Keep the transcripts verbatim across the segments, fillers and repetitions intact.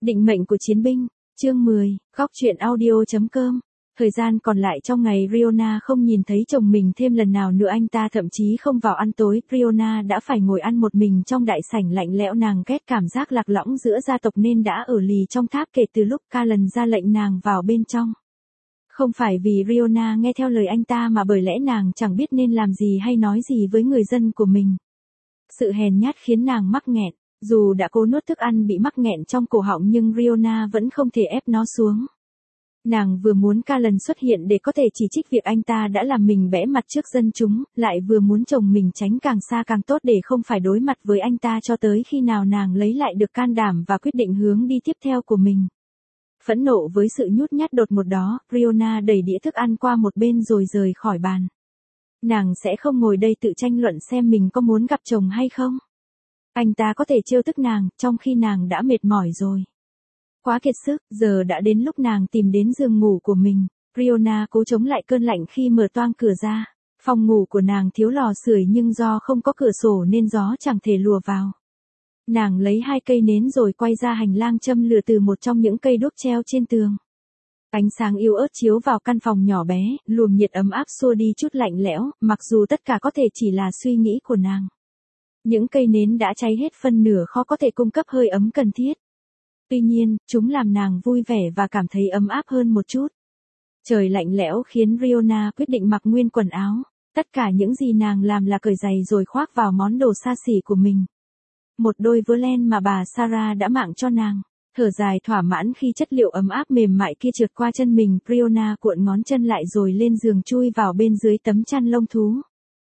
Định mệnh của chiến binh, chương mười, góc truyện audio chấm com. Thời gian còn lại trong ngày Riona không nhìn thấy chồng mình thêm lần nào nữa, anh ta thậm chí không vào ăn tối. Riona đã phải ngồi ăn một mình trong đại sảnh lạnh lẽo, nàng ghét cảm giác lạc lõng giữa gia tộc nên đã ở lì trong tháp kể từ lúc Callan ra lệnh nàng vào bên trong. Không phải vì Riona nghe theo lời anh ta mà bởi lẽ nàng chẳng biết nên làm gì hay nói gì với người dân của mình. Sự hèn nhát khiến nàng mắc nghẹn. Dù đã cố nuốt thức ăn bị mắc nghẹn trong cổ họng nhưng Riona vẫn không thể ép nó xuống. Nàng vừa muốn Callan xuất hiện để có thể chỉ trích việc anh ta đã làm mình bẽ mặt trước dân chúng, lại vừa muốn chồng mình tránh càng xa càng tốt để không phải đối mặt với anh ta cho tới khi nào nàng lấy lại được can đảm và quyết định hướng đi tiếp theo của mình. Phẫn nộ với sự nhút nhát đột ngột đó, Riona đẩy đĩa thức ăn qua một bên rồi rời khỏi bàn. Nàng sẽ không ngồi đây tự tranh luận xem mình có muốn gặp chồng hay không. Anh ta có thể trêu tức nàng, trong khi nàng đã mệt mỏi rồi. Quá kiệt sức, giờ đã đến lúc nàng tìm đến giường ngủ của mình. Riona cố chống lại cơn lạnh khi mở toang cửa ra. Phòng ngủ của nàng thiếu lò sưởi nhưng do không có cửa sổ nên gió chẳng thể lùa vào. Nàng lấy hai cây nến rồi quay ra hành lang châm lửa từ một trong những cây đuốc treo trên tường. Ánh sáng yếu ớt chiếu vào căn phòng nhỏ bé, luồng nhiệt ấm áp xua đi chút lạnh lẽo, mặc dù tất cả có thể chỉ là suy nghĩ của nàng. Những cây nến đã cháy hết phân nửa, khó có thể cung cấp hơi ấm cần thiết. Tuy nhiên, chúng làm nàng vui vẻ và cảm thấy ấm áp hơn một chút. Trời lạnh lẽo khiến Riona quyết định mặc nguyên quần áo. Tất cả những gì nàng làm là cởi giày rồi khoác vào món đồ xa xỉ của mình. Một đôi vớ len mà bà Sarah đã mạng cho nàng. Thở dài thỏa mãn khi chất liệu ấm áp mềm mại kia trượt qua chân mình, Riona cuộn ngón chân lại rồi lên giường chui vào bên dưới tấm chăn lông thú.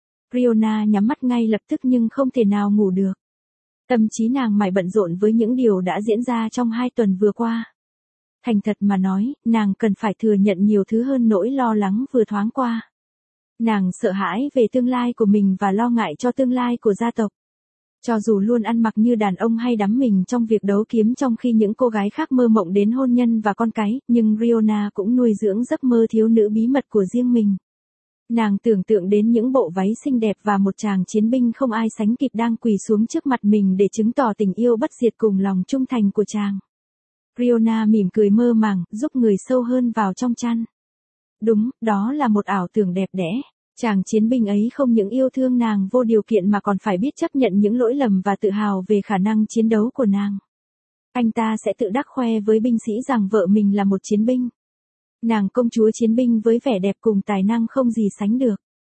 Riona nhắm mắt ngay lập tức nhưng không thể nào ngủ được. Tâm trí nàng mải bận rộn với những điều đã diễn ra trong hai tuần vừa qua. Thành thật mà nói, nàng cần phải thừa nhận nhiều thứ hơn nỗi lo lắng vừa thoáng qua. Nàng sợ hãi về tương lai của mình và lo ngại cho tương lai của gia tộc. Cho dù luôn ăn mặc như đàn ông hay đắm mình trong việc đấu kiếm trong khi những cô gái khác mơ mộng đến hôn nhân và con cái, nhưng Riona cũng nuôi dưỡng giấc mơ thiếu nữ bí mật của riêng mình. Nàng tưởng tượng đến những bộ váy xinh đẹp và một chàng chiến binh không ai sánh kịp đang quỳ xuống trước mặt mình để chứng tỏ tình yêu bất diệt cùng lòng trung thành của chàng. Riona mỉm cười mơ màng, giúp người sâu hơn vào trong chăn. Đúng, đó là một ảo tưởng đẹp đẽ. Chàng chiến binh ấy không những yêu thương nàng vô điều kiện mà còn phải biết chấp nhận những lỗi lầm và tự hào về khả năng chiến đấu của nàng. Anh ta sẽ tự đắc khoe với binh sĩ rằng vợ mình là một chiến binh. Nàng công chúa chiến binh với vẻ đẹp cùng tài năng không gì sánh được.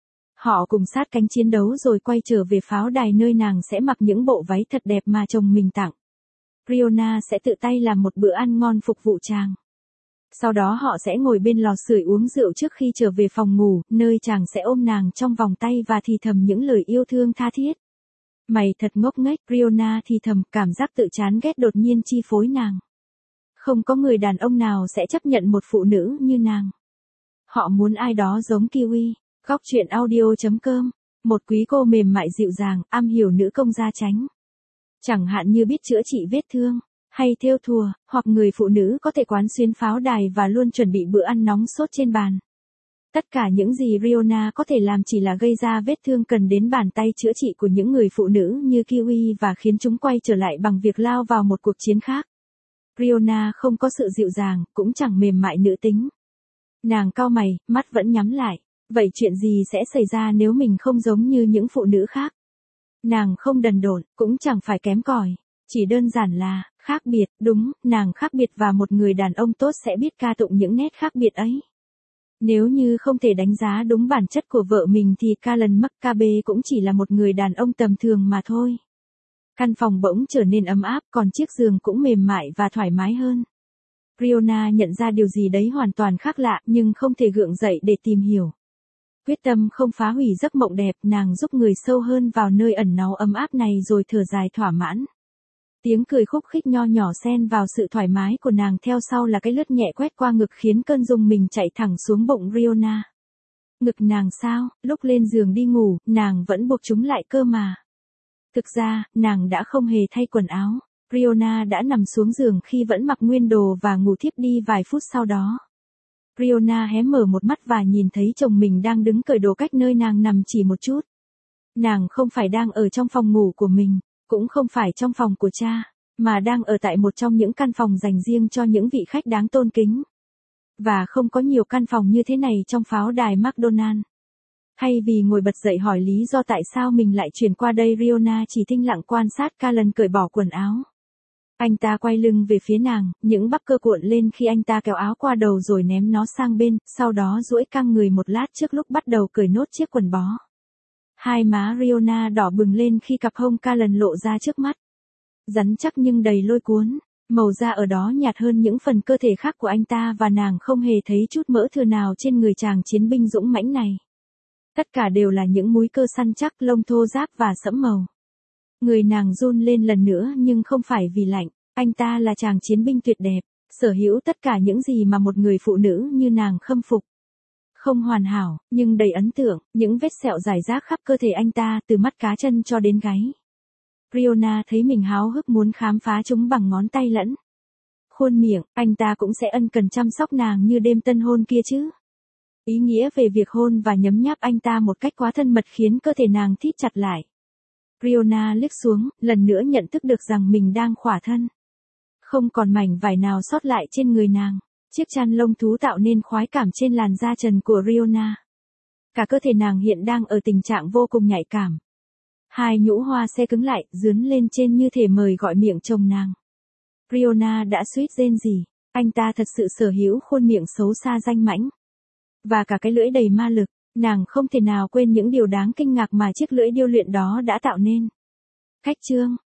Họ cùng sát cánh chiến đấu rồi quay trở về pháo đài nơi nàng sẽ mặc những bộ váy thật đẹp mà chồng mình tặng. Riona sẽ tự tay làm một bữa ăn ngon phục vụ chàng. Sau đó họ sẽ ngồi bên lò sưởi uống rượu trước khi trở về phòng ngủ, nơi chàng sẽ ôm nàng trong vòng tay và thì thầm những lời yêu thương tha thiết. Mày thật ngốc nghếch, Riona thì thầm, cảm giác tự chán ghét đột nhiên chi phối nàng. Không có người đàn ông nào sẽ chấp nhận một phụ nữ như nàng. Họ muốn ai đó giống Kiwi. Góc truyện audio chấm com. Một quý cô mềm mại dịu dàng, am hiểu nữ công gia chánh. Chẳng hạn như biết chữa trị vết thương, hay thêu thùa, hoặc người phụ nữ có thể quán xuyến pháo đài và luôn chuẩn bị bữa ăn nóng sốt trên bàn. Tất cả những gì Riona có thể làm chỉ là gây ra vết thương cần đến bàn tay chữa trị của những người phụ nữ như Kiwi và khiến chúng quay trở lại bằng việc lao vào một cuộc chiến khác. Riona không có sự dịu dàng, cũng chẳng mềm mại nữ tính. Nàng cau mày, mắt vẫn nhắm lại. Vậy chuyện gì sẽ xảy ra nếu mình không giống như những phụ nữ khác? Nàng không đần độn, cũng chẳng phải kém cỏi. Chỉ đơn giản là, khác biệt, đúng, nàng khác biệt và một người đàn ông tốt sẽ biết ca tụng những nét khác biệt ấy. Nếu như không thể đánh giá đúng bản chất của vợ mình thì Callan Maccabe cũng chỉ là một người đàn ông tầm thường mà thôi. Căn phòng bỗng trở nên ấm áp, còn chiếc giường cũng mềm mại và thoải mái hơn. Riona nhận ra điều gì đấy hoàn toàn khác lạ nhưng không thể gượng dậy để tìm hiểu. Quyết tâm không phá hủy giấc mộng đẹp, nàng giúp người sâu hơn vào nơi ẩn náu ấm áp này rồi thở dài thỏa mãn. Tiếng cười khúc khích nho nhỏ xen vào sự thoải mái của nàng, theo sau là cái lướt nhẹ quét qua ngực khiến cơn rung mình chạy thẳng xuống bụng Riona. Ngực nàng sao, lúc lên giường đi ngủ, nàng vẫn buộc chúng lại cơ mà. Thực ra, nàng đã không hề thay quần áo. Riona đã nằm xuống giường khi vẫn mặc nguyên đồ và ngủ thiếp đi vài phút sau đó. Riona hé mở một mắt và nhìn thấy chồng mình đang đứng cởi đồ cách nơi nàng nằm chỉ một chút. Nàng không phải đang ở trong phòng ngủ của mình, cũng không phải trong phòng của cha. mà đang ở tại một trong những căn phòng dành riêng cho những vị khách đáng tôn kính. Và không có nhiều căn phòng như thế này trong pháo đài McDonald. Thay vì ngồi bật dậy hỏi lý do tại sao mình lại chuyển qua đây, Rihanna chỉ thinh lặng quan sát Callan cởi bỏ quần áo. Anh ta quay lưng về phía nàng, những bắp cơ cuộn lên khi anh ta kéo áo qua đầu rồi ném nó sang bên, sau đó duỗi căng người một lát trước lúc bắt đầu cởi nốt chiếc quần bó. Hai má Rihanna đỏ bừng lên khi cặp hông Callan lộ ra trước mắt. Rắn chắc nhưng đầy lôi cuốn, màu da ở đó nhạt hơn những phần cơ thể khác của anh ta và nàng không hề thấy chút mỡ thừa nào trên người chàng chiến binh dũng mãnh này. Tất cả đều là những múi cơ săn chắc, lông thô ráp và sẫm màu. Người nàng run lên lần nữa nhưng không phải vì lạnh, anh ta là chàng chiến binh tuyệt đẹp, sở hữu tất cả những gì mà một người phụ nữ như nàng khâm phục. Không hoàn hảo, nhưng đầy ấn tượng, những vết sẹo rải rác khắp cơ thể anh ta từ mắt cá chân cho đến gáy. Rihanna thấy mình háo hức muốn khám phá chúng bằng ngón tay lẫn khuôn miệng, anh ta cũng sẽ ân cần chăm sóc nàng như đêm tân hôn kia chứ. Ý nghĩa về việc hôn và nhấm nháp anh ta một cách quá thân mật khiến cơ thể nàng thít chặt lại. Rihanna liếc xuống, lần nữa nhận thức được rằng mình đang khỏa thân. Không còn mảnh vải nào sót lại trên người nàng. Chiếc chăn lông thú tạo nên khoái cảm trên làn da trần của Rihanna. Cả cơ thể nàng hiện đang ở tình trạng vô cùng nhạy cảm. Hai nhũ hoa xe cứng lại, dướn lên trên như thể mời gọi miệng chồng nàng. Rihanna đã suýt rên rỉ, anh ta thật sự sở hữu khuôn miệng xấu xa danh mãnh. Và cả cái lưỡi đầy ma lực, nàng không thể nào quên những điều đáng kinh ngạc mà chiếc lưỡi điêu luyện đó đã tạo nên. Cách chương